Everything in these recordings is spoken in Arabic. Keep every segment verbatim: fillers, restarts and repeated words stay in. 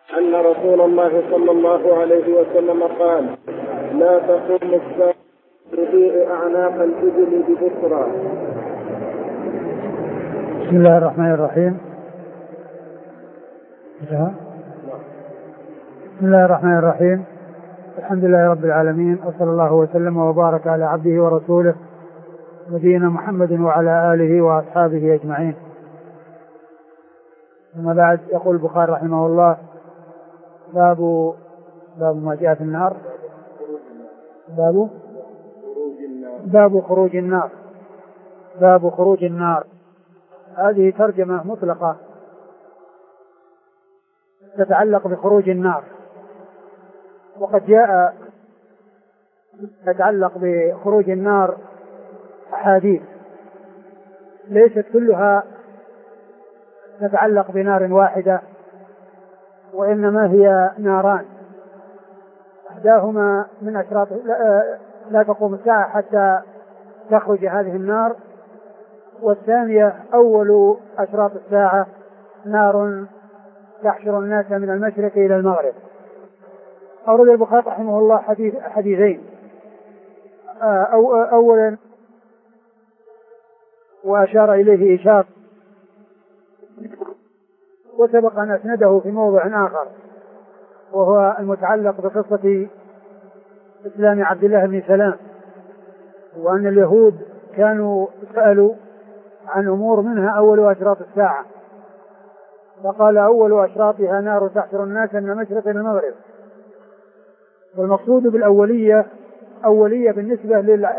أن رسول الله صلى الله عليه وسلم قال: لا تقوم الساعة تضيء أعناق الإبل ببصرى. بسم الله الرحمن الرحيم. بسم الله الرحمن الرحيم. الحمد لله رب العالمين، وصلى الله وسلم وبارك على عبده ورسوله نبينا محمد وعلى آله وأصحابه أجمعين. ثم بعد، يقول البخاري رحمه الله: باب باب ما جاء في النار. باب باب خروج النار. باب خروج النار. هذه ترجمة مطلقة تتعلق بخروج النار، وقد جاء تتعلق بخروج النار أحاديث ليست كلها تتعلق بنار واحدة، وإنما هي ناران، إحداهما من أشراط لا تقوم الساعة حتى تخرج هذه النار، والثانية أول أشراط الساعة نار تحشر الناس من المشرق إلى المغرب. أورد البخاري رحمه الله حديث حديثين، أو أولا وأشار إليه إشارة، وسبق أن أسنده في موضع آخر، وهو المتعلق بقصة إسلام عبد الله بن سلام، وأن اليهود كانوا سألوا عن أمور منها أول أشراط الساعة، فقال: أول أشراطها نار تحشر الناس من المشرق إلى المغرب. والمقصود بالأولية أولية بالنسبة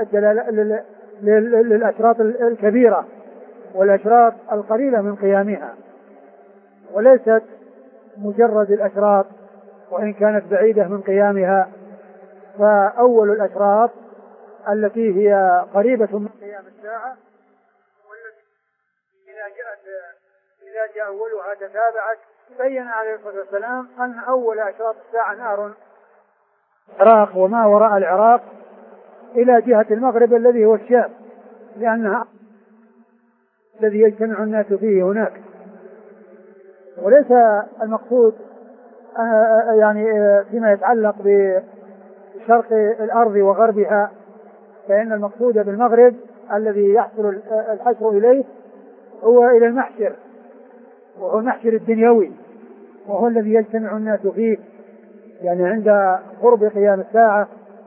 للأشراط الكبيرة والأشراط القليلة من قيامها، وليست مجرد الأشراط وإن كانت بعيدة من قيامها. فأول الأشراط التي هي قريبة من قيام الساعة، والتي إذا جاءت إذا جاء أولها تتابعت، بين عليه الصلاة والسلام أن أول أشراط الساعة نار العراق وما وراء العراق إلى جهة المغرب الذي هو الشام، لأنها الذي يجتمع الناس فيه هناك. وليس المقصود يعني فيما يتعلق بشرق الأرض وغربها، فإن المقصود بالمغرب الذي يحصل الحشر إليه هو إلى المحشر، وهو المحشر الدنيوي، وهو الذي يجتمع الناس فيه يعني عند قرب قيام الساعة.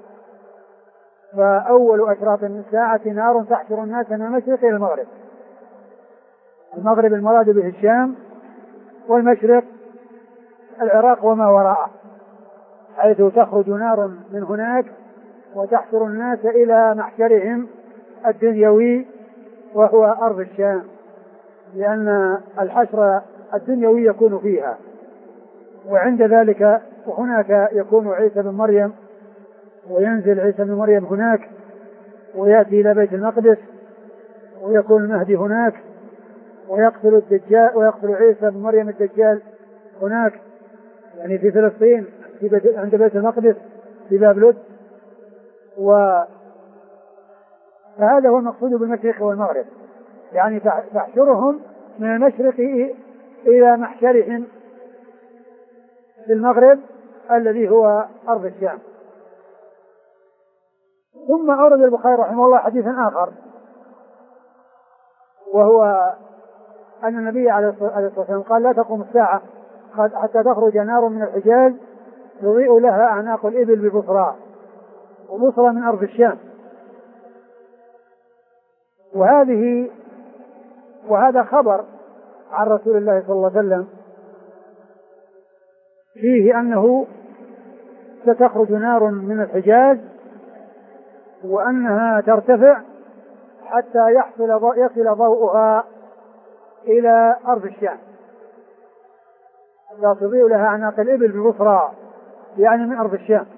فأول أشراط الساعة نار تحشر الناس من المشرق إلى المغرب. المغرب المراد به الشام، والمشرق العراق وما وراءه، حيث تخرج نار من هناك وتحشر الناس إلى محشرهم الدنيوي وهو أرض الشام، لأن الحشر الدنيوي يكون فيها. وعند ذلك وهناك يكون عيسى بن مريم، وينزل عيسى بن مريم هناك، ويأتي إلى بيت المقدس، ويكون المهدي هناك، ويقتل الدجال ويقتل عيسى بن مريم الدجال هناك، يعني في فلسطين في بيت عند بيت المقدس في باب لد. و فهذا هو المقصود بالمشرق والمغرب، يعني تحشرهم من المشرق إلى محشرهم في المغرب الذي هو أرض الشام. ثم أورد البخاري رحمه الله حديثا آخر، وهو أن النبي عليه الصلاة والسلام قال: لا تقوم الساعة حتى تخرج نار من الحجاز تضيء لها أعناق الإبل ببصرى، وبصرى من أرض الشام. وهذه وهذا خبر عن رسول الله صلى الله عليه وسلم فيه أنه ستخرج نار من الحجاز، وأنها ترتفع حتى يحصل يصل ضوءها إلى أرض الشام، لا تضيء لها أعناق الإبل ببصرى، يعني من أرض الشام.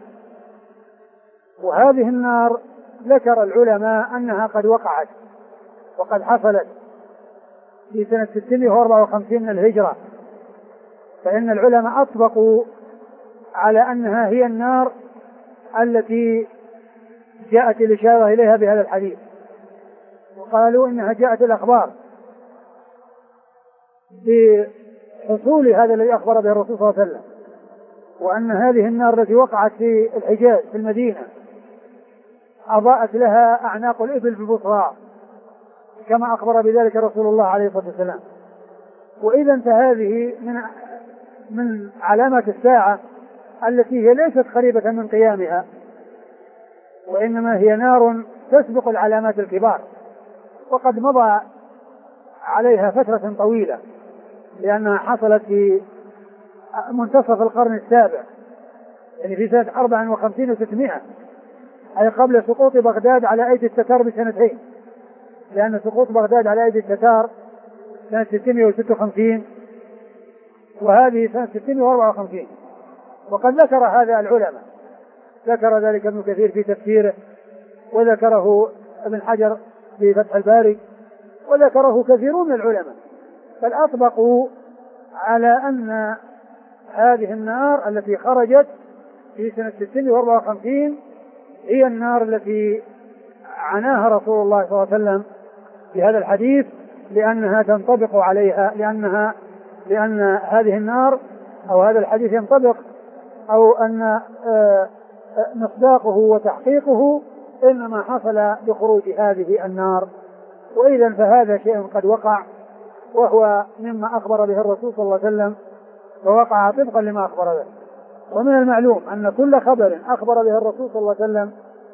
وهذه النار ذكر العلماء أنها قد وقعت وقد حصلت في سنة ستمائة وأربعة وخمسين من الهجرة، فإن العلماء أطبقوا على أنها هي النار التي جاءت الإشارة إليها بهذا الحديث، وقالوا إنها جاءت الأخبار بحصول هذا الذي أخبر به الرسول صلى الله عليه وسلم، وأن هذه النار التي وقعت في الحجاز في المدينة أضاءت لها أعناق الإبل ببصرى كما أخبر بذلك رسول الله عليه الصلاة والسلام. وإذا فهذه من من علامات الساعة التي هي ليست قريبة من قيامها، وإنما هي نار تسبق العلامات الكبار، وقد مضى عليها فترة طويلة، لأنها حصلت في منتصف القرن السابع، يعني في سنة أربع وخمسين وستمائة، أي قبل سقوط بغداد على أيدي التتار بسنتين، لأن سقوط بغداد على أيدي التتار سنة ستمائة وستة وخمسين وهذه سنة ستمائة وأربعة وخمسين. وقد ذكر هذا العلماء، ذكر ذلك ابن كثير في تفسيره، وذكره ابن حجر في فتح الباري، وذكره كثيرون من العلماء، بل أطبقوا على أن هذه النار التي خرجت في سنة ستمائة وأربعة وخمسين هي النار التي عناها رسول الله صلى الله عليه وسلم في هذا الحديث، لأنها تنطبق عليها، لأنها لأن هذه النار أو هذا الحديث ينطبق، أو أن مصداقه وتحقيقه إنما حصل بخروج هذه النار. وإذا فهذا شيء قد وقع، وهو مما أخبر به الرسول صلى الله عليه وسلم، ووقع طبقا لما أخبر به. ومن المعلوم أن كل خبر أخبر به الرسول صلى الله عليه وسلم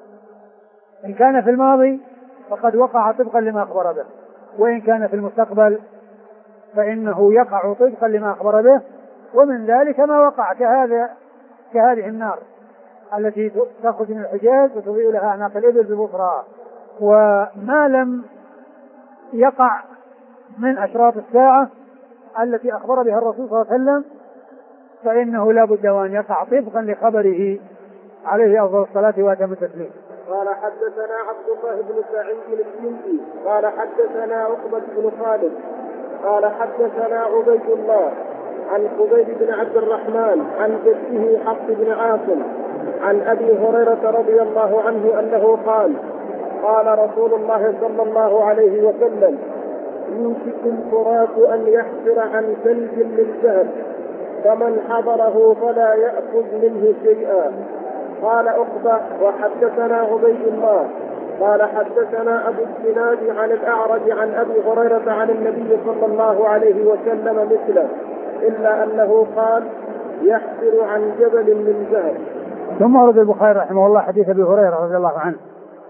إن كان في الماضي فقد وقع طبقا لما أخبر به، وإن كان في المستقبل فإنه يقع طبقا لما أخبر به. ومن ذلك ما وقع كهذا كهذه النار التي تخرج من الحجاز وتضيء لها أعناق الإبل ببصرى. وما لم يقع من أشراط الساعة التي أخبر بها الرسول صلى الله عليه وسلم فإنه لا بد وأن يقع طبقا لخبره عليه أفضل الصلاة وأتم التسليم. قال حدثنا عبد الله بن سعيد الكندي قال حدثنا عقبة بن خالد قال حدثنا عبيد الله عن خبيب بن عبد الرحمن عن جده حفص بن عاصم عن أبي هريرة رضي الله عنه أنه قال قال رسول الله صلى الله عليه وسلم يوشك الفرات أن يحفر عن ثلج من ذهب فمن حضره فلا يأخذ منه شيئا. قال عقبة وحدثنا عبيد الله قال حدثنا أبو الزناد عن الأعرج عن أبي هريرة عن النبي صلى الله عليه وسلم مثله إلا أنه قال يحفر عن جبل من ذهب. ثم ورد البخاري رحمه الله حديث أبي هريرة رضي الله عنه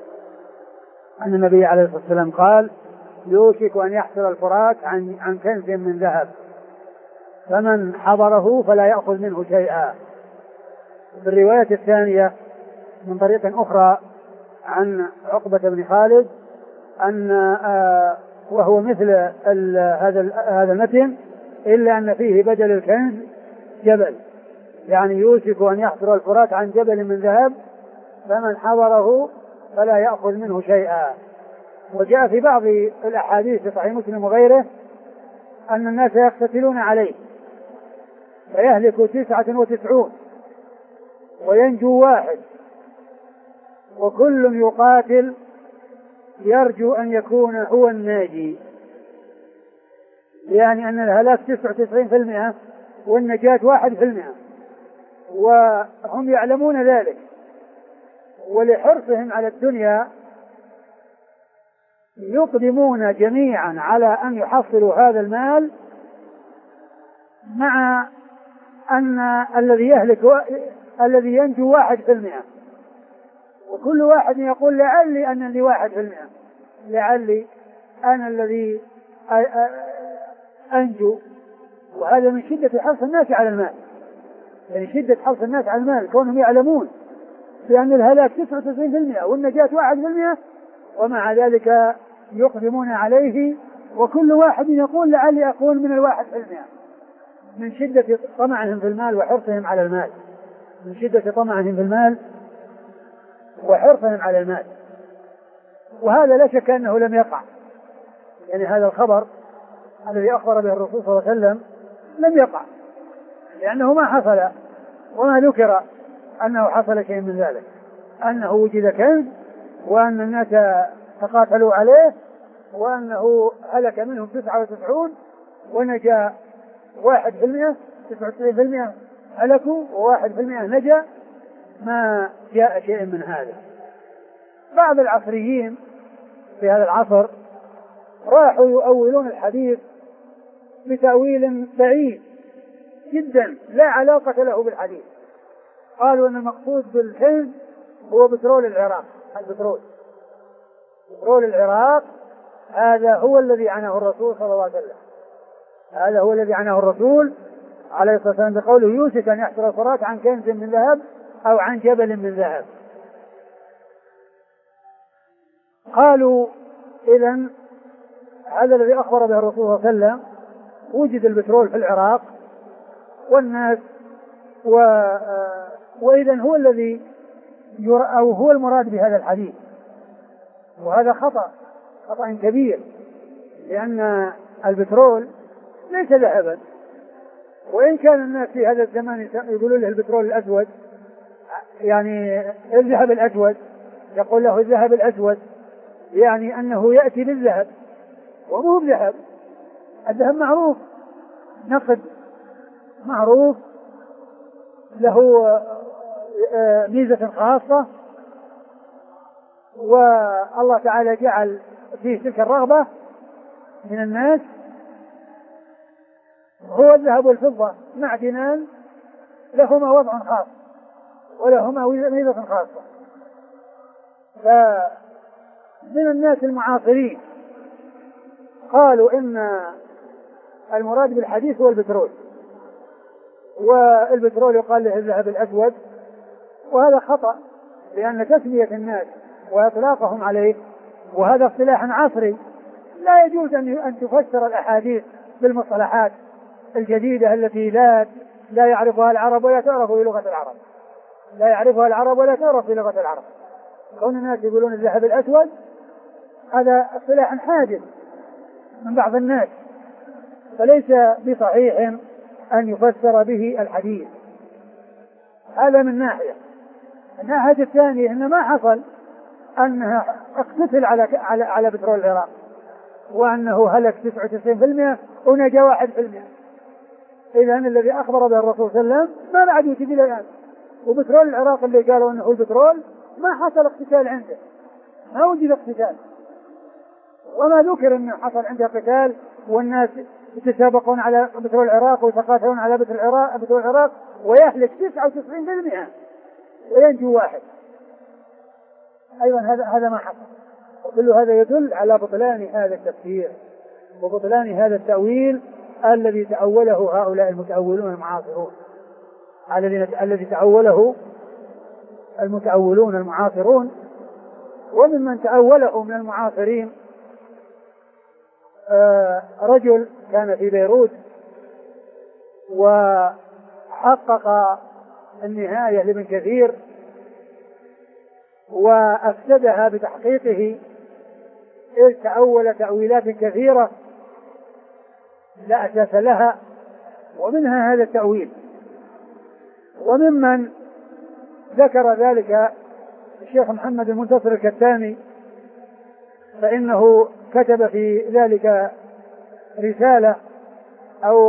أن النبي عليه الصلاة والسلام قال يوشك أن يحفر الفرات عن عن كنز من ذهب فمن حضره فلا يأخذ منه شيئا. في الرواية الثانية من طريق أخرى عن عقبة بن خالد أن آه وهو مثل هذا هذا المتن إلا أن فيه بدل الكنز جبل، يعني يوشك أن يحفر الفرات عن جبل من ذهب فمن حضره فلا يأخذ منه شيئا. وجاء في بعض الأحاديث في صحيح مسلم وغيره أن الناس يقتتلون عليه فيهلك تسعة وتسعون وينجو واحد، وكل يقاتل يرجو أن يكون هو الناجي، يعني أن الهلاك تسعة وتسعين في المئة والنجاة واحد في المئة، وهم يعلمون ذلك، ولحرصهم على الدنيا يقدمون جميعا على أن يحصلوا هذا المال، مع أن الذي يهلك و... الذي ينجو واحد في المئة، وكل واحد يقول لعلي أنا اللي واحد في المئة، لعلي أنا الذي أنجو. وهذا من شدة حرص الناس على المال، يعني شدة حرص الناس على المال كونهم يعلمون بأن الهلاك تسعة وتسعين في المئة والنجاة واحد في المئة، ومع ذلك يقدمون عليه، وكل واحد يقول لعلي أكون من الواحد في المئة، من شدة طمعهم في المال وحرصهم على المال، من شدة طمعهم في المال وحرصهم على المال. وهذا لا شك أنه لم يقع، يعني هذا الخبر الذي أخبر به الرسول صلى الله عليه وسلم لم يقع، لأنه ما حصل وما ذكر أنه حصل شيء من ذلك، أنه وجد كنز وأن الناس تقاتلوا عليه وأنه هلك منهم تسعة وتسعون ونجا واحد في المئة تسعة وتسعين في المئة، هلكوا وواحد في المئة نجا، ما جاء شيء من هذا. بعض العصريين في هذا العصر راحوا يؤولون الحديث بتأويل بعيد جدا لا علاقة له بالحديث. قالوا أن المقصود بالحلم هو بترول العراق، البترول بترول العراق هذا هو الذي عناه الرسول صلى الله عليه وسلم، هذا هو الذي عناه الرسول عليه الصلاة والسلام بقوله يوشك أن يحصل الفرات عن كنز من ذهب أو عن جبل من ذهب. قالوا إذن هذا الذي أخبر به الرسول صلى الله عليه وسلم، وجد البترول في العراق والناس و... وإذن هو الذي ير... أو هو المراد بهذا الحديث، وهذا خطأ خطأ كبير، لأن البترول ليس ذهبا، وإن كان الناس في هذا الزمان يقولون له البترول الأسود، يعني الذهب الأسود، يقول له الذهب الأسود، يعني أنه يأتي بالذهب ومو بذهب. الذهب معروف نقد معروف له ميزة خاصة، والله تعالى جعل فيه تلك الرغبة من الناس. هو الذهب والفضة معدنان لهما وضع خاص ولهما ميزة خاصة. فمن الناس المعاصرين قالوا إن المراد بالحديث هو البترول، والبترول يقال له الذهب الأسود، وهذا خطأ، لأن تسمية الناس وإطلاقهم عليه وهذا اصطلاح عصري، لا يجوز أن تفسر الأحاديث بالمصطلحات الجديدة التي لا لا يعرفها العرب ولا تعرف في لغة العرب، لا يعرفها العرب ولا تعرف في لغة العرب. كون الناس يقولون الذهب الأسود هذا اصطلاح حادث من بعض الناس، فليس بصحيح أن يفسر به الحديث. هذا من ناحية. الناحية الثانية إن ما حصل أنها اقتتل على على على بترول العراق، وأنه هلك تسعة وتسعين بالمئة ونجا واحد بالمئة. إذا الذي أخبر به الرسول صلى الله عليه وسلم ما بعد يجي إلى الآن. وبترول العراق اللي قالوا أنه البترول ما حصل اقتتال عنده، ما وجد اقتتال، وما ذكر أنه حصل عنده قتال والناس يتسابقون على بترول العراق ويتقاتلون على بترول العراق بترول العراق ويهلك تسعة وتسعين بالمئة وينجو واحد. أيضا هذا هذا ما حصل. وكل هذا يدل على بطلان هذا التفسير وبطلان هذا التأويل الذي تأوله هؤلاء المتأولون المعاصرون، الذين الذي تأوله المتأولون المعاصرون. وممن تأوله من المعاصرين آه رجل كان في بيروت وحقق النهاية لابن كثير وأفسدها بتحقيقه، إذ تأول تأويلات كثيرة لا أساس لها، ومنها هذا التأويل. وممن ذكر ذلك الشيخ محمد المنتصر الكتاني، فإنه كتب في ذلك رسالة أو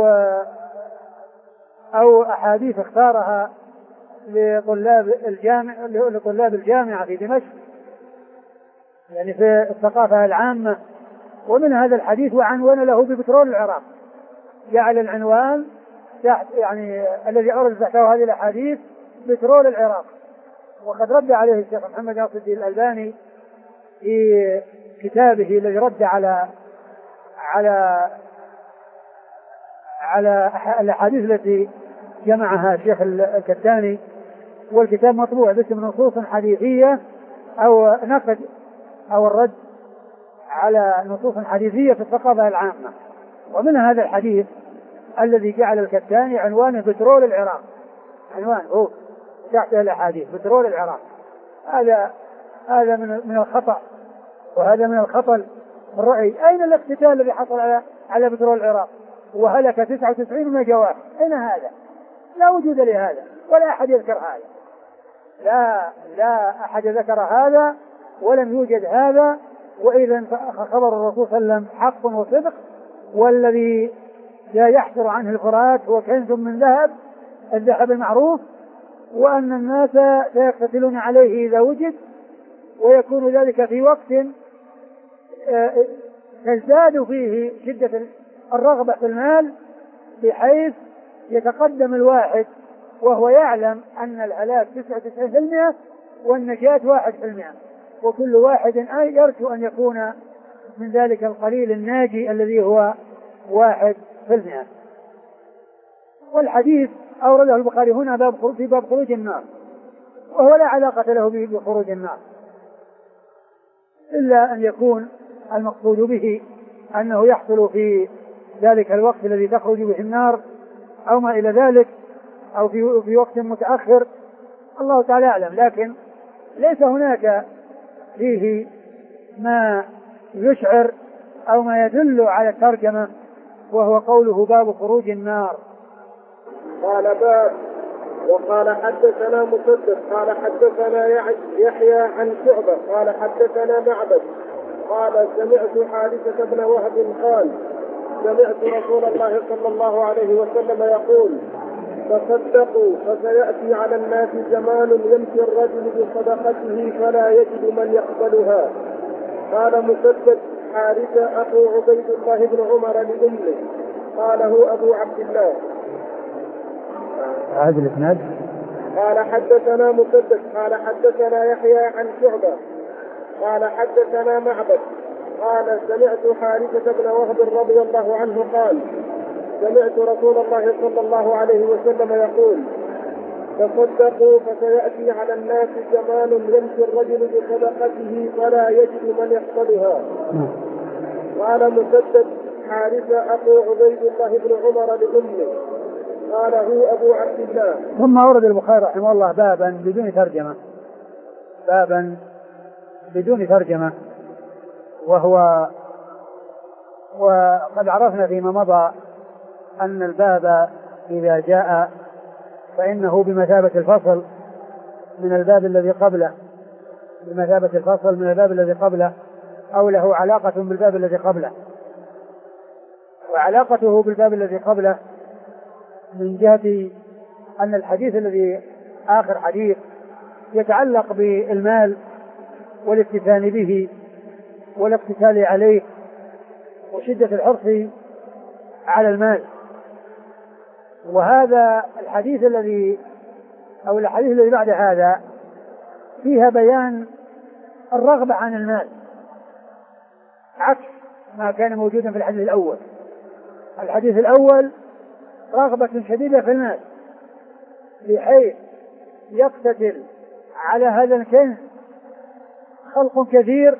أو أحاديث اختارها لطلاب الجامعة لطلاب الجامعة في دمشق، يعني في الثقافة العامة. ومن هذا الحديث وعنون له ببترول العراق، جعل العنوان تحت يعني الذي أورد تحته هذه الأحاديث بترول العراق. وقد رد عليه الشيخ محمد ناصر الدين الألباني في كتابه الذي رد على على على الأحاديث التي جمعها الشيخ الكتاني، والكتاب مطبوع باسم نصوص حديثية أو نقد أو الرد على نصوص حديثية في الثقافة العامة. ومن هذا الحديث الذي جعل الكتاني عنوانه بترول العراق، عنوان هو تحت الأحاديث بترول العراق. هذا هذا من من الخطأ، وهذا من الخطأ الرأي. أين الاقتتال الذي حصل على على بترول العراق وهلك تسعة وتسعين ميجاوات؟ أين هذا؟ لا وجود لهذا ولا أحد يذكر هذا، لا لا أحد ذكر هذا ولم يوجد هذا. وإذا خبر الرسول صلى الله عليه وسلم حق وصدق، والذي لا يحصر عنه الفرات هو كنز من ذهب الذهب المعروف، وأن الناس سيقتتلون عليه إذا وجد، ويكون ذلك في وقت تزداد فيه شدة الرغبة في المال، بحيث يتقدم الواحد وهو يعلم أن الهلاك تسعة وتسعين بالمئة والنجاة واحد بالمئة، وكل واحد يرجو أن يكون من ذلك القليل الناجي الذي هو واحد بالمئة. والحديث أورده البخاري هنا باب في باب خروج النار، وهو لا علاقة له بخروج النار، إلا أن يكون المقصود به أنه يحصل في ذلك الوقت الذي تخرج به النار أو ما إلى ذلك، أو في, في وقت متأخر، الله تعالى أعلم. لكن ليس هناك فيه ما يشعر أو ما يدل على الترجمة، وهو قوله باب خروج النار. قال باب. وقال حدثنا مسدد قال حدثنا يحيى عن شعبة قال حدثنا معبد قال سمعت حارثة بن وهب قال سمعت رسول الله صلى الله عليه وسلم يقول تصدقوا فسيأتي على الناس زمان يمشي الرجل بصدقته فلا يجد من يقبلها. قال مسدد حارثة أخو عبيد الله بن عمر لأمه قاله أبو عبد الله. هذا الإسناد. قال حدثنا مسدد قال حدثنا يحيى عن شعبة قال حدثنا معبد قال سمعت حارثة بن وهب رضي الله عنه قال سمعت رسول الله صلى الله عليه وسلم يقول تصدقوا فسيأتي على الناس زمان يمشي الرجل بصدقته فلا يجد من يقبلها. قال مسدد حارثة أخو عبيد الله بن عمر لأمه قال هو أبو عبد الله. ثم أورد البخاري رحمه الله بابا بدون ترجمة، بابا بدون ترجمة، وهو وقد عرفنا فيما مضى أن الباب إذا جاء فإنه بمثابة الفصل من الباب الذي قبله، بمثابة الفصل من الباب الذي قبله، أو له علاقة بالباب الذي قبله. وعلاقته بالباب الذي قبله من جهة أن الحديث الذي آخر حديث يتعلق بالمال والافتتان به والاقتتال عليه وشدة الحرص على المال. وهذا الحديث الذي أو الحديث الذي بعد هذا فيها بيان الرغبة عن المال عكس ما كان موجودا في الحديث الأول. الحديث الأول رغبة شديدة في المال بحيث يقتتل على هذا الكنز خلق كثير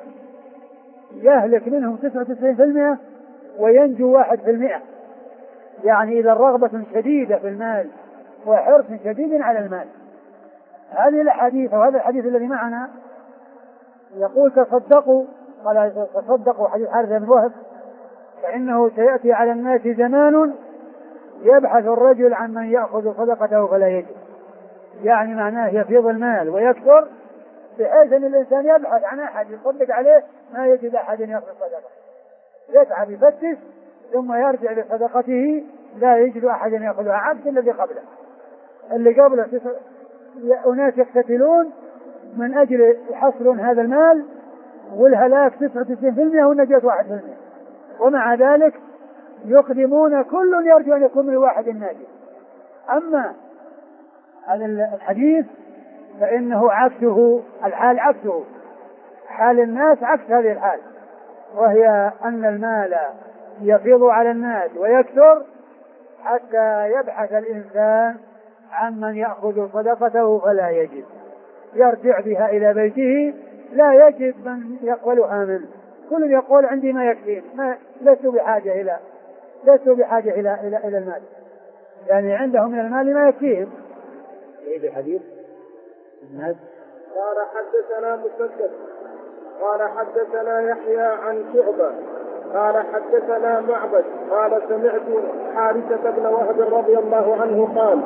يهلك منهم تسعة وتسعين بالمئة وينجو واحد في المئة. يعني إذا رغبة شديدة في المال وحرص شديد على المال. هذه الحديث وهذا الحديث الذي معنا يقول تصدقوا، قال تصدقوا حديث حارثة بن وهب فإنه سيأتي على الناس زمان يبحث الرجل عن من يأخذ صدقته فلا يجد. يعني معناه يفيض المال ويكثر بحيث أن الإنسان يبحث عن أحد يصدق عليه ما يجد أحد يأخذ صدقه، يتعب يفتش ثم يرجع بصدقته لا يجد أحد يأخذها، عكس الذي قبله. اللي قبله أناس يقتتلون من أجل يحصلون هذا المال والهلاك تسعة وتسعين بالمئة والنجاة واحد بالمئة، ومع ذلك يقدمون كل يرجو أن يكون من واحد الناجي. أما هذا الحديث فإنه عكسه، الحال عكسه، حال الناس عكس هذه الحال، وهي أن المال يفيض على الناس ويكثر حتى يبحث الإنسان عن من يأخذ صدقته فلا يجد، يرجع بها إلى بيته لا يجد من يقبلها منه، كل يقول عندي ما يكفيني، ما لست بحاجة إلى لست بحاجة إلى إلى إلى المال، يعني عندهم من المال ما يكفيهم. إيه الحديث؟ الناس. قال حدثنا مسدد قال حدثنا يحيى عن شعبة قال حدثنا معبد قال سمعت حارثة بن وهب رضي الله عنه قال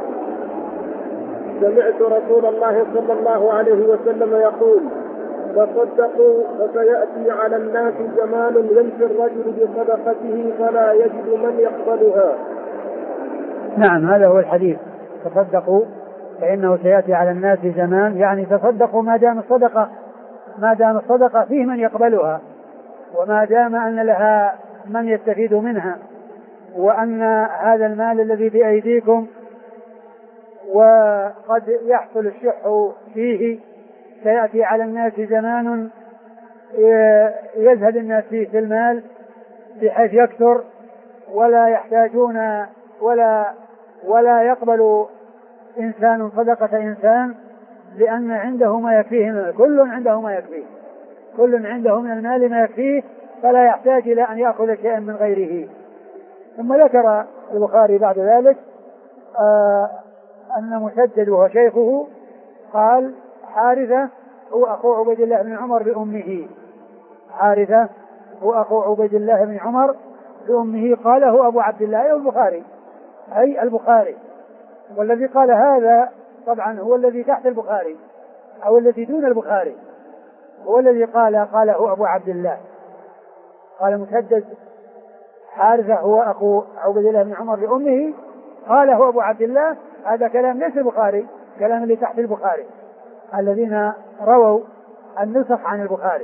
سمعت رسول الله صلى الله عليه وسلم يقول تصدقوا فسيأتي على الناس زمان يمشي الرجل بصدقته فلا يجد من يقبلها. نعم، هذا هو الحديث تصدقوا فإنه سيأتي على الناس زمان، يعني تصدقوا ما دام الصدقة ما دام الصدقة فيه من يقبلها، وما دام أن لها من يستفيد منها، وأن هذا المال الذي بأيديكم وقد يحصل الشح فيه سيأتي على الناس زمان يزهد الناس فيه في المال بحيث يكثر ولا يحتاجون ولا ولا يقبل إنسان صدقة إنسان، لأن عنده ما يكفيه، كل عنده ما يكفيه، كل عنده من المال ما يكفيه، فلا يحتاج إلى أن يأخذ شيئا من غيره. ثم ذكر البخاري بعد ذلك آه أن مسدد وهو شيخه قال حارثة هو أخو عبيد الله بن عمر بأمه، حارثة هو أخو عبيد الله بن عمر بأمه، قاله أبو عبد الله أي البخاري أي البخاري، والذي قال هذا طبعا هو الذي تحت البخاري أو الذي دون البخاري، هو الذي قال قاله أبو عبد الله، قال مسدد حارثة هو أخو عبيد الله بن عمر بأمه، قاله أبو عبد الله. هذا كلام ليس البخاري، كلام اللي تحت البخاري الذين رووا النسخ عن البخاري.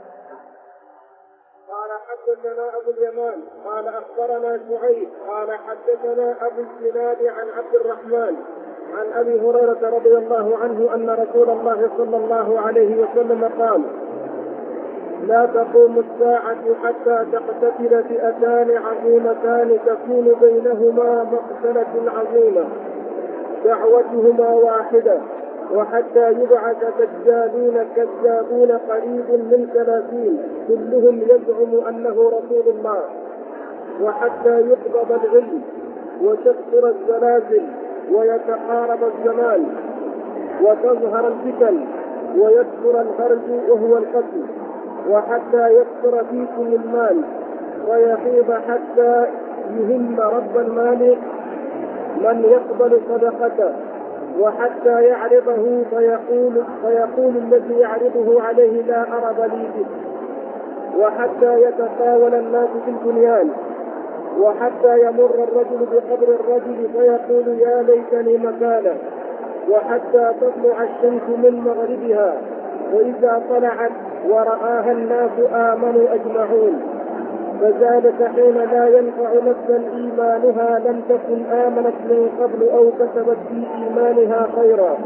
قال حدثنا أبو اليمان قال أخبرنا شعيب قال حدثنا أبو الزناد عن عبد الرحمن عن أبي هريرة رضي الله عنه أن رسول الله صلى الله عليه وسلم قال: لا تقوم الساعة حتى تقتتل فئتان عظيمتان تكون بينهما مقتلة عظيمة دعوتهما واحدة، وحتى يبعث دجالون كذابون قريب من ثلاثين كلهم يزعم أنه رسول الله، وحتى يقبض العلم وتكثر الزلازل ويتقارب الزمان وتظهر الفتن ويكثر الهرج وهو القتل، وحتى يكثر فيكم المال ويخيب حتى يهم رب المال من يقبل صدقته، وحتى يعرضه فيقول, فيقول الذي يعرضه عليه لا أرض لي به، وحتى يتطاول الناس في البنيان، وحتى يمر الرجل بقبر الرجل فيقول يا ليتني مكانه، وحتى تطلع الشمس من مغربها، وإذا طلعت ورآها الناس آمنوا أجمعون، فذلك حين لا ينفع نفسا إيمانها لم تكن آمنت من قبل أو كسبت في إيمانها خيرا.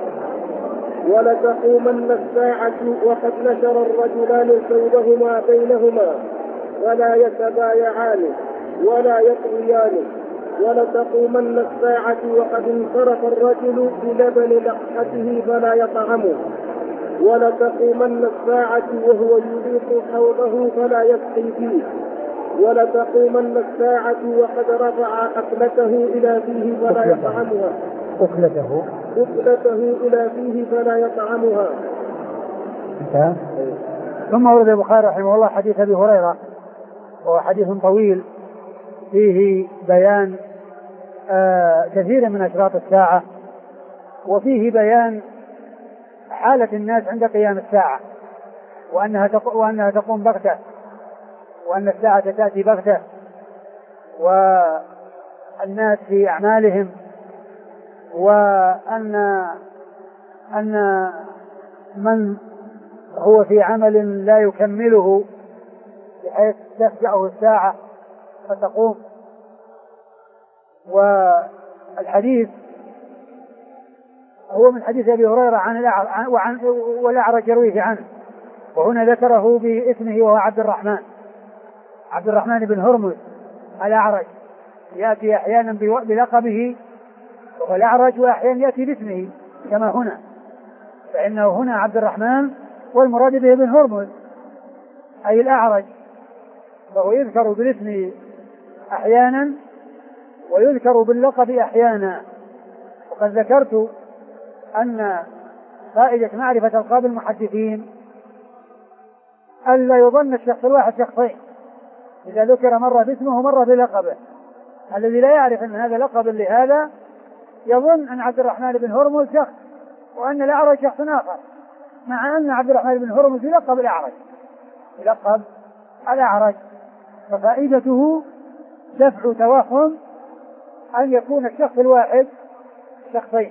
ولتقومن الساعة وقد نشر الرجلان سودهما بينهما ولا يتبايعان ولا يطويان، ولتقومن الساعة وقد انصرف الرجل بلبن لقحته فلا يطعمه، ولتقومن الساعة وهو يريق حوضه فلا يسقي فيه، ولتقومن الساعة وقد رفع أكلته إلى فيه فلا يطعمها أكلته أكلته إلى فيه فلا يطعمها. ثم ورد البخاري رحمه الله حديث أبي هريرة، وهو حديث طويل فيه بيان آه كثير من أشراط الساعة، وفيه بيان حالة الناس عند قيام الساعة، وأنها وأنها تقوم بغتة، وأن الساعة تأتي بغتة، والناس في أعمالهم، وأن أن من هو في عمل لا يكمله بحيث تفجأه الساعة فتقوم. والحديث هو من حديث أبي هريرة عن الأعرج وعن والأعرج يرويه عنه، وهنا ذكره باسمه وهو عبد الرحمن عبد الرحمن بن هرمز الأعرج، يأتي أحيانا بلقبه وهو الأعرج، وأحيانا يأتي باسمه كما هنا، فإنه هنا عبد الرحمن والمراد به بن هرمز أي الأعرج، فهو يذكر بالاسم أحيانا ويذكر باللقب أحيانا. وقد ذكرت أن فائدة معرفة ألقاب المحدثين ألا يظن الشخص الواحد شخصين، إذا ذكر مرة باسمه مرة بلقبه، الذي لا يعرف أن هذا لقب لهذا يظن أن عبد الرحمن بن هرمز شخص وأن الأعرج شخص آخر، مع أن عبد الرحمن بن هرمز يلقب الأعرج يلقب الأعرج ففائدته دفع توهم أن يكون الشخص الواحد شخصين.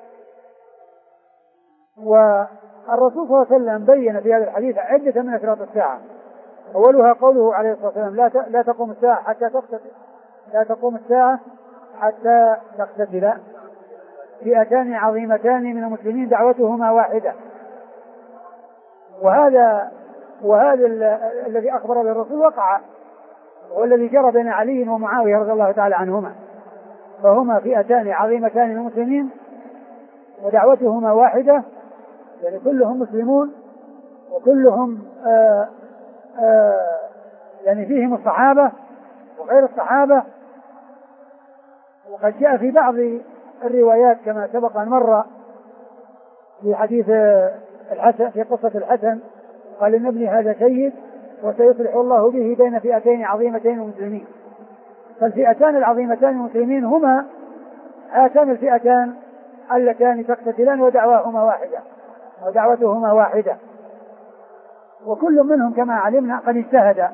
والرسول صلى الله عليه وسلم بين في هذا الحديث عدة من أشراط الساعة. أولها قوله عليه الصلاة والسلام لا لا تقوم الساعة حتى تقتتل لا تقوم الساعة حتى تقتتل فئتان عظيمتان من المسلمين دعوتهما واحدة. وهذا وهذا الذي أخبر به الرسول وقع، والذي جرى بين علي ومعاوية رضي الله تعالى عنهما، فهما فئتان عظيمتان من المسلمين ودعوتهما واحدة، يعني كلهم مسلمون وكلهم آآ آآ يعني فيهم الصحابة وغير الصحابة. وقد جاء في بعض الروايات كما سبق أن مر في حديث الحسن في قصة الحسن قال إن ابني هذا سيد وسيصلح الله به بين فئتين عظيمتين من المسلمين. فالفئتان العظيمتان من المسلمين هما هاتان الفئتان اللتان تقتتلان ودعواهما واحدة ودعوتهما واحدة. وكل منهم كما علمنا قد اجتهد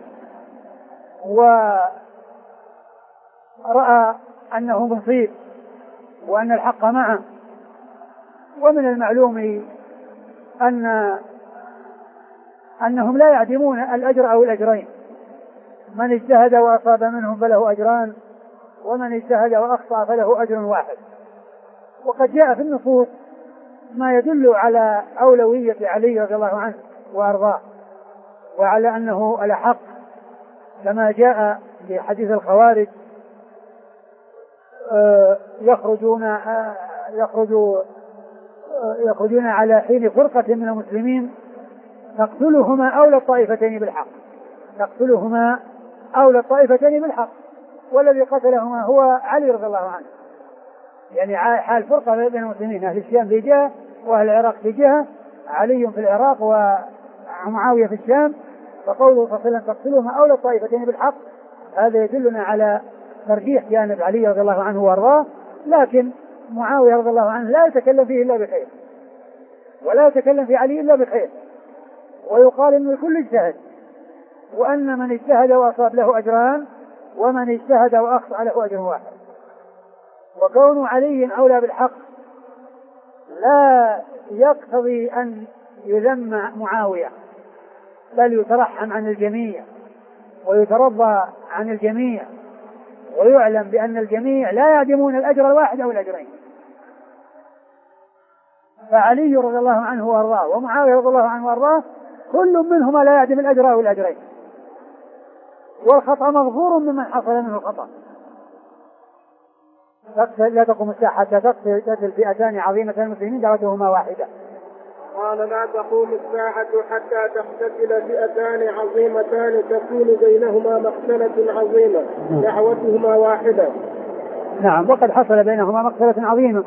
ورأى أنه مصيب وأن الحق معه. ومن المعلوم أن أنهم لا يعدمون الأجر أو الأجرين، من اجتهد وأصاب منهم فله أجران، ومن اجتهد وأخطأ فله أجر واحد. وقد جاء في النصوص ما يدل على أولوية علي رضي الله عنه وأرضاه، وعلى أنه الأحق، كما جاء في حديث الخوارج يخرجون يخرجوا يخرجون على حين فرقة من المسلمين تقتلهما أولى الطائفتين بالحق تقتلهما أولى الطائفتين بالحق والذي قتلهما هو علي رضي الله عنه. يعني حال فرقة بين المسلمين، أهل الشام في جهة وأهل العراق في جهة، علي في العراق ومعاوية في الشام، فقوله صلى الله عليه وسلم تقتلهما أولى الطائفتين بالحق هذا يدلنا على ترجيح جانب علي رضي الله عنه وارضاه. لكن معاوية رضي الله عنه لا يتكلم فيه إلا بخير، ولا يتكلم في علي إلا بخير، ويقال إنه الكل اجتهد، وأن من اجتهد وأصاب له أجران، ومن اجتهد وأخطأ له أجر واحد. وكون علي أولى بالحق لا يقتضي أن يذم معاوية، بل يترحم عن الجميع ويترضى عن الجميع، ويعلم بأن الجميع لا يعدمون الأجر الواحد أو الأجرين. فعلي رضي الله عنه وارضاه ومعاوية رضي الله عنه وارضاه كل منهما لا يعدم الأجر أو الأجرين، والخطأ مغفور ممن حصل منه الخطأ. لا تقوم الساعة حتى تقتتل فئتان عظيمتان المسلمين دعوتهما واحدة. قال لا تقوم الساعة حتى تقتتل فئتان عظيمتان تكون بينهما مقتلة عظيمة دعوتهما واحدة. نعم، وقد حصل بينهما مقتلة عظيمة.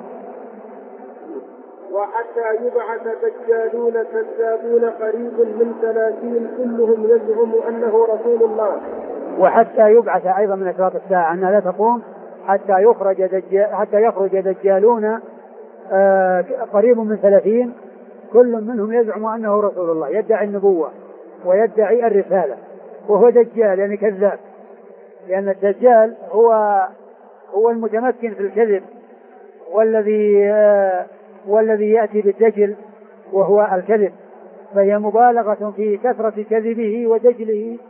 وحتى يبعث دجالون كذابون قريب من ثلاثين كلهم يزعم أنه رسول الله. وحتى يبعث أيضا من أشراط الساعة أنها لا تقوم حتى يخرج دجال حتى يخرج دجالون آه قريب من ثلاثين كل منهم يزعم أنه رسول الله، يدعي النبوة ويدعي الرسالة، وهو دجال يعني كذاب، لأن الدجال هو هو المتمكن في الكذب، والذي آه والذي يأتي بالدجل وهو الكذب، فهي مبالغة في كثرة كذبه ودجله.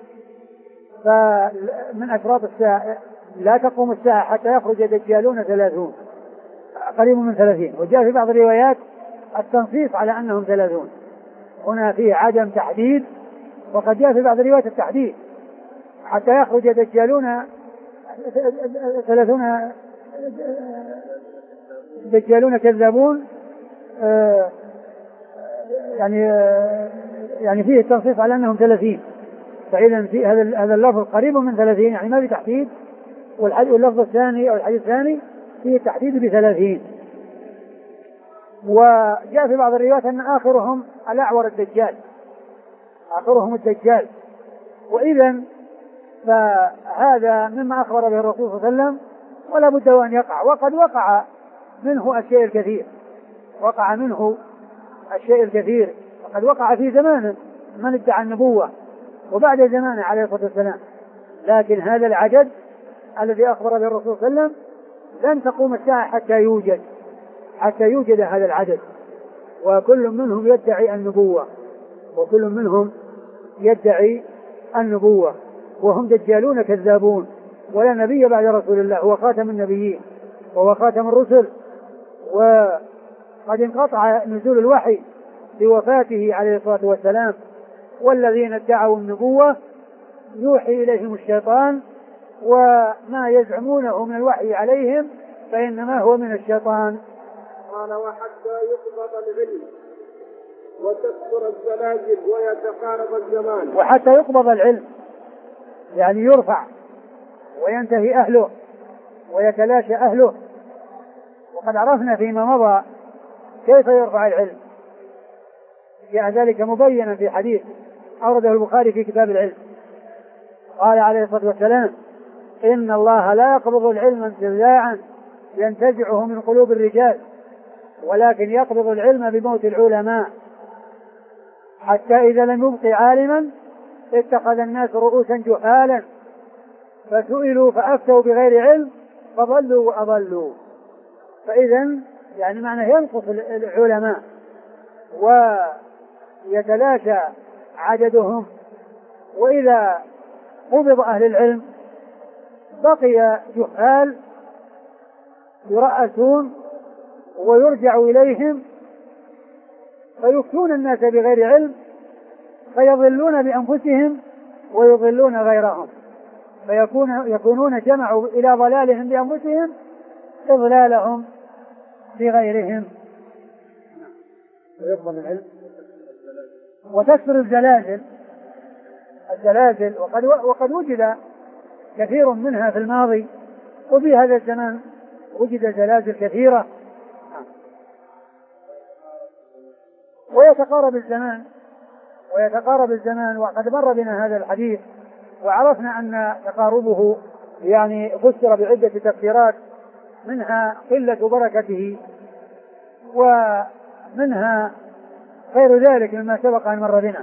فمن أشراط الساعة لا تقوم الساعة حتى يخرج دجالون ثلاثون قريب من ثلاثين. وجاء في بعض الروايات التنصيص على أنهم ثلاثون، هنا فيه عدم تحديد، وقد جاء في بعض الروايات التحديد حتى يخرج دجالون ثلاثون دجالون كذابون. آه يعني آه يعني فيه التنصيص على أنهم ثلاثين، فإذا في هذا هذا اللفظ قريب من ثلاثين يعني ما في تحديد، واللفظ الثاني أو الحديث الثاني فيه التحديد بثلاثين. وجاء في بعض الروايات أن آخرهم الأعور الدجال، آخرهم الدجال. وإذا فهذا مما أخبر به الرسول صلى الله عليه وسلم ولا بد أن يقع، وقد وقع منه الشيء الكثير وقع منه الشيء الكثير وقد وقع في زمانه من ادعى النبوة وبعد زمانه عليه الصلاة والسلام. لكن هذا العدد الذي أخبر به الرسول صلى الله عليه وسلم لن تقوم الساعة حتى يوجد حتى يوجد هذا العدد، وكل منهم يدعي النبوة وكل منهم يدعي النبوة وهم دجالون كذابون، ولا نبي بعد رسول الله، هو خاتم النبيين وهو خاتم الرسل، وقد انقطع نزول الوحي بوفاته عليه الصلاة والسلام، والذين ادعوا النبوة يوحي إليهم الشيطان، وما يزعمونه من الوحي عليهم فإنما هو من الشيطان. قال وحتى يقبض العلم وتكثر الزلازل ويتقارب الزمان. وحتى يقبض العلم يعني يرفع وينتهي أهله ويتلاشى أهله، وقد عرفنا فيما مضى كيف يرفع العلم، جاء ذلك مبينا في حديث أورده البخاري في كتاب العلم. قال عليه الصلاة والسلام إن الله لا يقبض العلم انتزاعا ينتزعه من قلوب الرجال، ولكن يقبض العلم بموت العلماء، حتى إذا لم يبق عالما اتخذ الناس رؤوسا جهالا فسئلوا فأفتوا بغير علم فضلوا وأضلوا. فإذا يعني معنى ينقص العلماء ويتلاشى عددهم، وإذا قبض أهل العلم بقي جهال يرأسون ويرجع إليهم فيفتون الناس بغير علم فيضلون بأنفسهم ويضلون غيرهم، فيكون يكونون جمعوا إلى ضلالهم بأنفسهم إضلالهم بغيرهم. ويقبض العلم وتكثر الزلازل الزلازل وقد, وقد وجد كثير منها في الماضي، وفي هذا الزمان وجد زلازل كثيرة. ويتقارب الزمان ويتقارب الزمان وقد مر بنا هذا الحديث وعرفنا أن تقاربه يعني فسر بعدة تفسيرات، منها قلة بركته ومنها غير ذلك مما سبق أن مر بنا.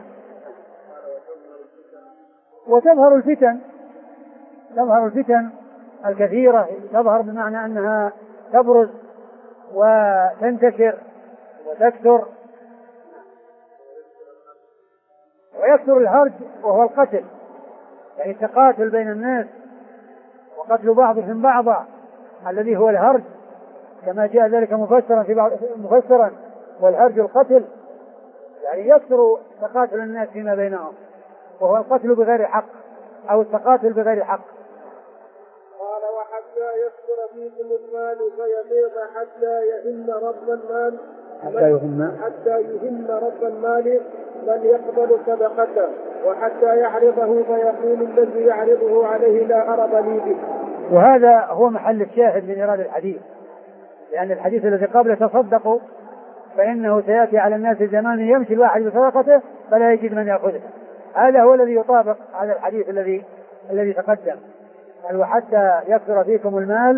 وتظهر الفتن تظهر الفتن الكثيرة، تظهر بمعنى أنها تبرز وتنتشر وتكثر، ويكثر الهرج وهو القتل، يعني التقاتل بين الناس وقتل بعضهم بعضا الذي هو الهرج، كما جاء ذلك مفسرا في بعض مفسرا والهرج القتل، يعني يكثر تقاتل الناس فيما بينهم وهو القتل بغير حق أو التقاتل بغير حق. قال وحتى يكثر فيكم المال فيضيق حتى يهم رب المال حتى يهم حتى يهم رب المال من يقبل صدقته، وحتى يعرضه فيقول الذي يعرضه عليه لا أرض لي به. وهذا هو محل الشاهد من إيراد الحديث، لأن الحديث الذي قبله تصدقوا فإنه سيأتي على الناس زمان يمشي الواحد بصدقته فلا يجد من يأخذه. هذا هو الذي يطابق هذا الحديث الذي الذي تقدم، قال وحتى يكثر فيكم المال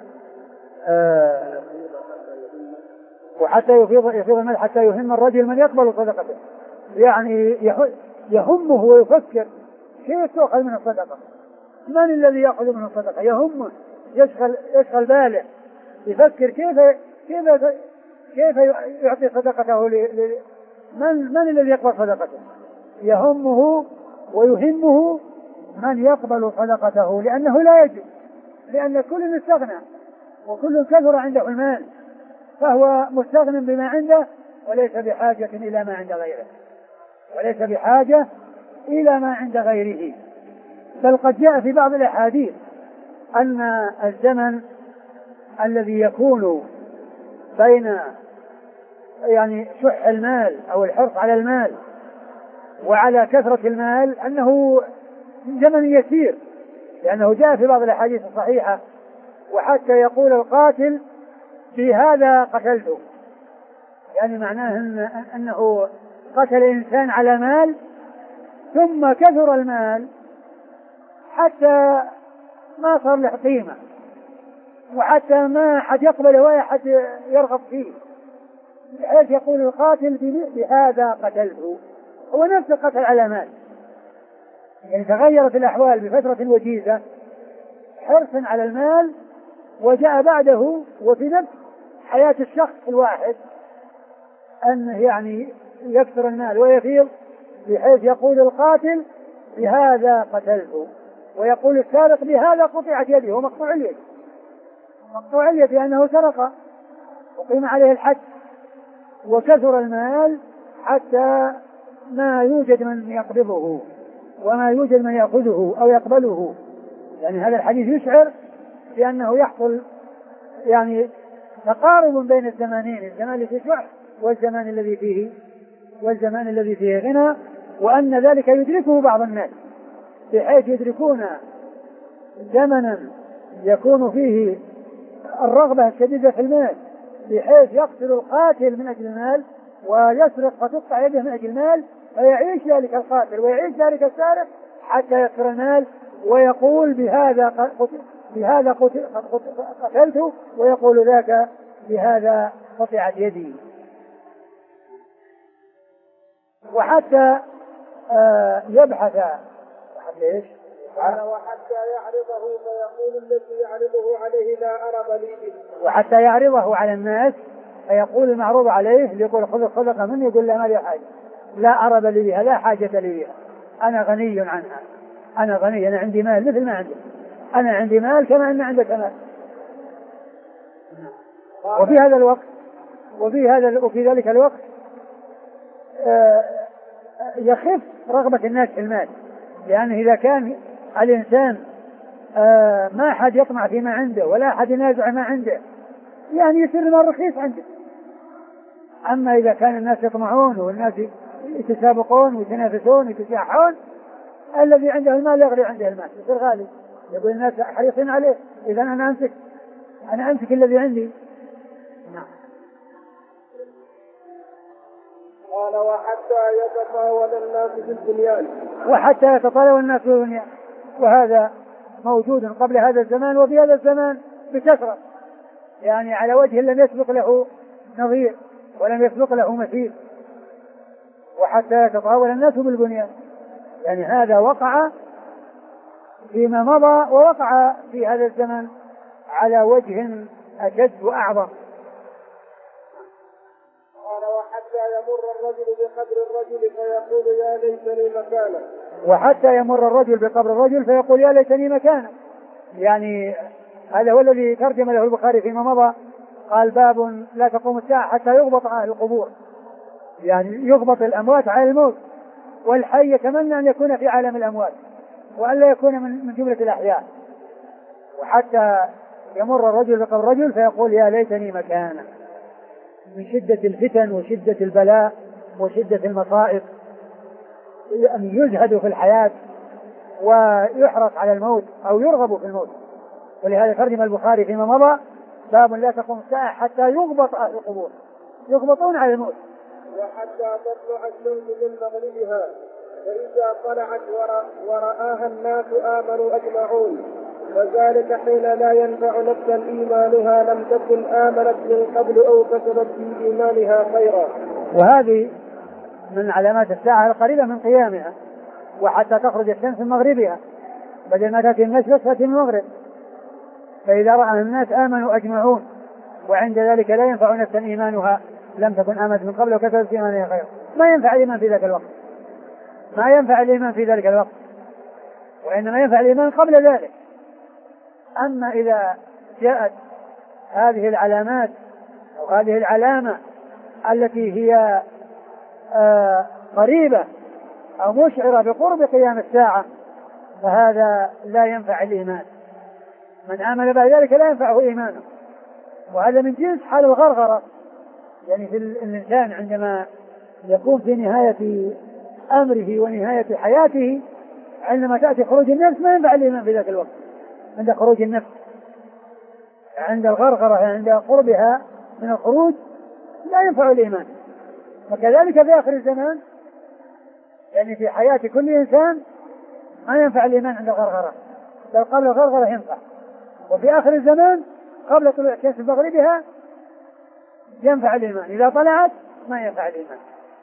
آه وحتى يفيض يفيض المال حتى يهم الرجل من يقبل صدقته، يعني يهمه ويفكر كيف تأخذ من الصدقة، من الذي يأخذ من الصدقة، يهمه يشغل يشغل باله يفكر كيف كيف كيف يعطي صدقته ل... من من الذي يقبل صدقته، يهمه ويهمه من يقبل صدقته، لأنه لا يجب، لأن كل استغنى وكل كثر عنده المال فهو مستغن بما عنده وليس بحاجة إلى ما عند غيره وليس بحاجة إلى ما عند غيره. بل قد جاء في بعض الأحاديث أن الزمن الذي يكون بين يعني شح المال أو الحرص على المال وعلى كثرة المال أنه زمن يسير، لأنه جاء في بعض الأحاديث الصحيحة وحتى يقول القاتل في هذا قتلته، يعني معناه إن أنه قتل إنسان على مال ثم كثر المال حتى ما صار له قيمة وحتى ما حد يقبله ولا حد يرغب فيه، بحيث يقول القاتل بهذا قتلته، هو نفس القتل على مال. يعني تغيرت الأحوال بفترة وجيزة حرصا على المال، وجاء بعده وفي نفس حياة الشخص الواحد أن يعني يكثر المال ويفيض بحيث يقول القاتل بهذا قتلته، ويقول السارق بهذا قطعت يده، هو مقطوع اليد، مقطوع اليد لأنه سرق وقيم عليه الحد، وكثر المال حتى ما يوجد من يقبضه وما يوجد من يأخذه أو يقبله. يعني هذا الحديث يشعر بأنه يحصل يعني تقارب بين الزمانين، الزمان الذي فيه شح والزمان الذي فيه والزمان الذي فيه غنى، وأن ذلك يدركه بعض الناس بحيث يدركون زمنا يكون فيه الرغبة الشديدة في المال بحيث يقتل القاتل من أجل المال ويسرق فتقطع يده من أجل المال، فيعيش ذلك القاتل ويعيش ذلك السارق حتى يكثر المال ويقول بهذا بهذا قتلته ويقول ذاك بهذا قطعت يدي. وحتى آه يبحث ايش؟ وحتى يعرضه فيقول الذي يعرضه عليه لا أرب لي به. وحتى يعرضه على الناس فيقول المعروض عليه ليقول خذ الصدقة مني، يقول لا ما لي حاجة، لا أرب لي بها، لا حاجة لي بها، أنا غني عنها، أنا غني، أنا عندي مال مثل ما عندك، أنا عندي مال كما أن عندك مال. وفي هذا الوقت وفي هذا وفي ذلك الوقت آه يخف رغبة الناس في المال، لأنه إذا كان الإنسان آه ما أحد يطمع فيما عنده ولا أحد ينازع ما عنده يعني يصير المال رخيص عنده. أما إذا كان الناس يطمعون والناس يتسابقون ويتنافسون ويتشاحون، الذي عنده المال يغلي عنده المال يصير غالي، يقول الناس حريصين عليه، إذا أنا أمسك أنا أمسك الذي عندي. نعم. قال وحتى يتطاول الناس في البنيان. وحتى يتطاول الناس في البنيان، وهذا موجود قبل هذا الزمان وفي هذا الزمان بكثرة، يعني على وجه لم يسبق له نظير ولم يسبق له مثيل. وحتى يتطاول الناس بالبنيان، يعني هذا وقع فيما مضى ووقع في هذا الزمن على وجه أشد وأعظم. قال وحتى يمر الرجل بقبر الرجل فيقول يا ليتني مكانه. وحتى يمر الرجل بقبر الرجل فيقول يا ليتني مكانه، يعني هذا هو الذي ترجم له البخاري فيما مضى، قال باب لا تقوم الساعة حتى يغبط أهل القبور، يعني يغبط الأموات على الموت، والحي يتمنى أن يكون في عالم الأموات وأن لا يكون من جملة الأحياء. وحتى يمر الرجل بقبر الرجل فيقول يا ليتني مكانه، من شدة الفتن وشدة البلاء وشدة المصائب، أن يزهد في الحياة ويحرص على الموت أو يرغب في الموت. ولهذا ترجم البخاري فيما مضى باب لا تقوم الساعة حتى يغبط أهل القبور، يغبطون على الموت. وحتى تطلع الشمس من مغربها فإذا طلعت ورآها الناس آمنوا أجمعون، وذلك حين لا ينفع نفسا إيمانها لم تكن آمنت من قبل أو كسبت في إيمانها خيرا. وهذه من علامات الساعة القريبة من قيامها. وحتى تخرج الشمس من مغربها، بدل ما تأتي المشرق تأتي من المغرب، فإذا رأى الناس آمنوا أجمعون، وعند ذلك لا ينفع نفسا إيمانها لم تكن آمنت من قبل وكسبت في إيمانها خيرا. ما ينفع الإيمان في ذلك الوقت، ما ينفع الإيمان في ذلك الوقت، وإنما ينفع الإيمان قبل ذلك. أما إذا جاءت هذه العلامات أو هذه العلامة التي هي آه قريبة أو مشعرة بقرب قيام الساعة فهذا لا ينفع الإيمان. من آمن بعد ذلك لا ينفعه إيمانه، وهذا من جنس حال الغرغرة، يعني في الإنسان عندما يكون في نهاية أمره ونهاية حياته عندما تأتي خروج النفس ما ينفع الإيمان في ذاك الوقت. عند خروج النفس، عند الغرغرة، عند قربها من الخروج لا ينفع الإيمان. وكذلك في آخر الزمان، يعني في حياة كل إنسان ما ينفع الإيمان عند الغرغرة، بل قبل الغرغرة ينفع. وفي آخر الزمان قبل طلوع الشمس مغربها ينفع الإيمان، إذا طلعت ما ينفع الإيمان.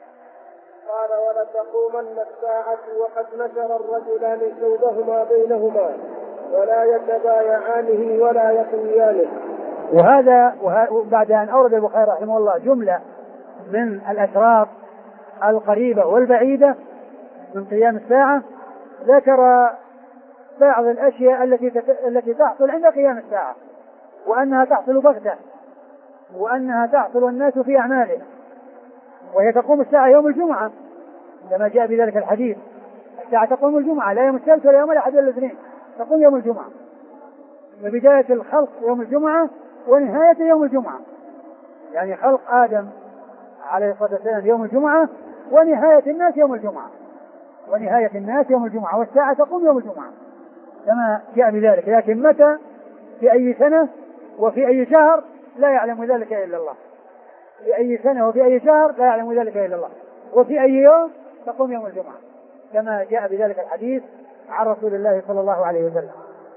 قال ولتقومن الساعة وقد نشر الرجلان ثوبهما بينهما ولا يتبايعانه ولا يقويانه، وهذا بعد أن أورد البخاري رحمه الله جملة من الأشراط القريبة والبعيدة من قيام الساعة، ذكر بعض الأشياء التي التي تحصل عند قيام الساعة، وأنها تحصل بغتة، وأنها تحصل الناس في أعمالهم، وهي تقوم الساعة يوم الجمعة كما جاء بذلك الحديث. الساعة تقوم الجمعة، لا يوم السبت ولا يوم الأحد ولا الاثنين، تقوم يوم الجمعة، وبداية الخلق يوم الجمعة ونهاية يوم الجمعة، يعني خلق آدم عليه الصلاة والسلام يوم الجمعة، ونهاية الناس يوم الجمعة، ونهاية الناس يوم الجمعة، والساعة تقوم يوم الجمعة كما جاء بذلك. لكن متى، في أي سنة، وفي أي شهر، لا يعلم ذلك إلا الله. في أي سنة وفي أي شهر لا يعلم ذلك إلا الله، وفي أي يوم تقوم يوم الجمعة كما جاء بذلك الحديث عن رسول الله صلى الله عليه وسلم.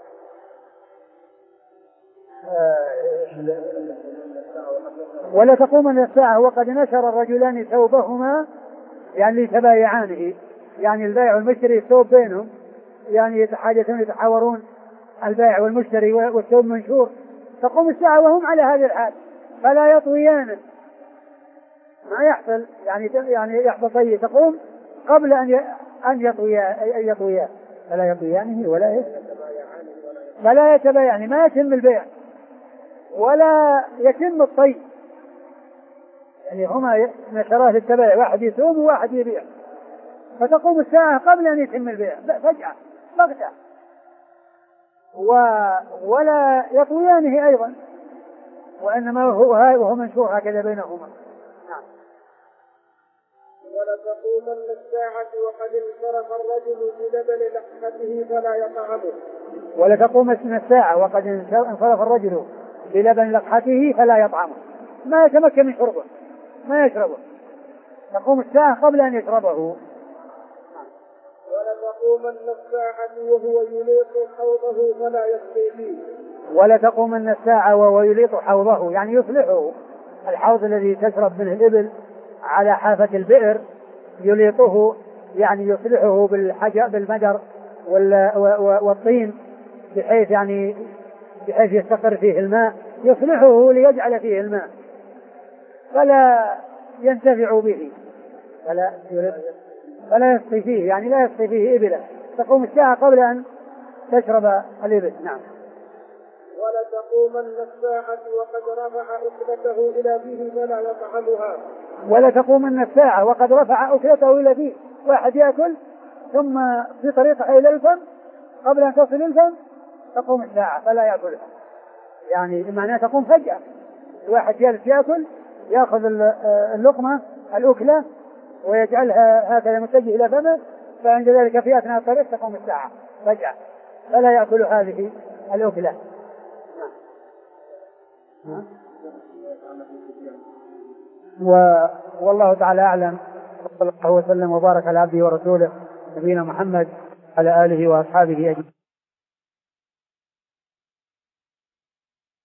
ولا تقومن الساعة وقد نشر الرجلان ثوبهما، يعني يتبايعانه، يعني البائع والمشتري الثوب بينهم، يعني يتحاجتون يتحاورون، البائع والمشتري والثوب منشور. تقوم الساعة وهم على هذه الحال فلا يطويان، ما يحصل يعني يعني يحصل طي، تقوم قبل أن أن يطويا أن يطويا فلا يطويانه ولا إيه فلا يتبايعان، ما يتم البيع ولا يتم الطي، يعني هما نشراه للتبايع، واحد يثوب وواحد يبيع، فتقوم الساعة قبل أن يتم البيع فجأة بغتة، ولا يطويانه أيضا، وإنما هو وهو منشور هكذا بينهما. نعم. ولتقومن الساعة وقد انصرف الرجل بلبن لحمته فلا يطعمه. ولتقوم الساعة وقد انصرف الرجل بلبن لقحته فلا يطعمه، ما يتمكن من شربه، ما يشربه، تقوم الساعة قبل أن يشربه. ولتقومن الساعة وهو يليق حوضه فلا يسقي فيه. ولتقومن الساعة وهو يليق حوضه، يعني يصلحه، الحوض الذي تشرب منه الإبل على حافة البئر يليقه، يعني يصلحه بالحجر بالمدر والطين، بحيث يعني بحيث يستقر فيه الماء، يصلحه ليجعل فيه الماء فلا ينتفع به، فلا فلا يسقي فيه، يعني لا يسقي فيه إبلا. تقوم الساعة قبل أن تشرب الإبل. نعم. ولتقومن الساعة وقد رفع أكلته إلى فيه فلا يطعمها. ولتقومن الساعة وقد رفع أكلته إلى فيه، واحد يأكل ثم في طريقه إلى الفم، قبل أن تصل الفم تقوم الساعة فلا يأكلها، يعني معناه تقوم فجأة، الواحد جالس يأكل يأخذ اللقمة الأكلة ويجعلها هكذا متجه إلى فمه، فعند ذلك في أثناء الطريق تقوم الساعة فجأة فلا يأكل هذه الأكلة. و... والله تعالى أعلم، صلى الله وسلم وبارك على عبده ورسوله نبينا محمد على آله وأصحابه أجمعين.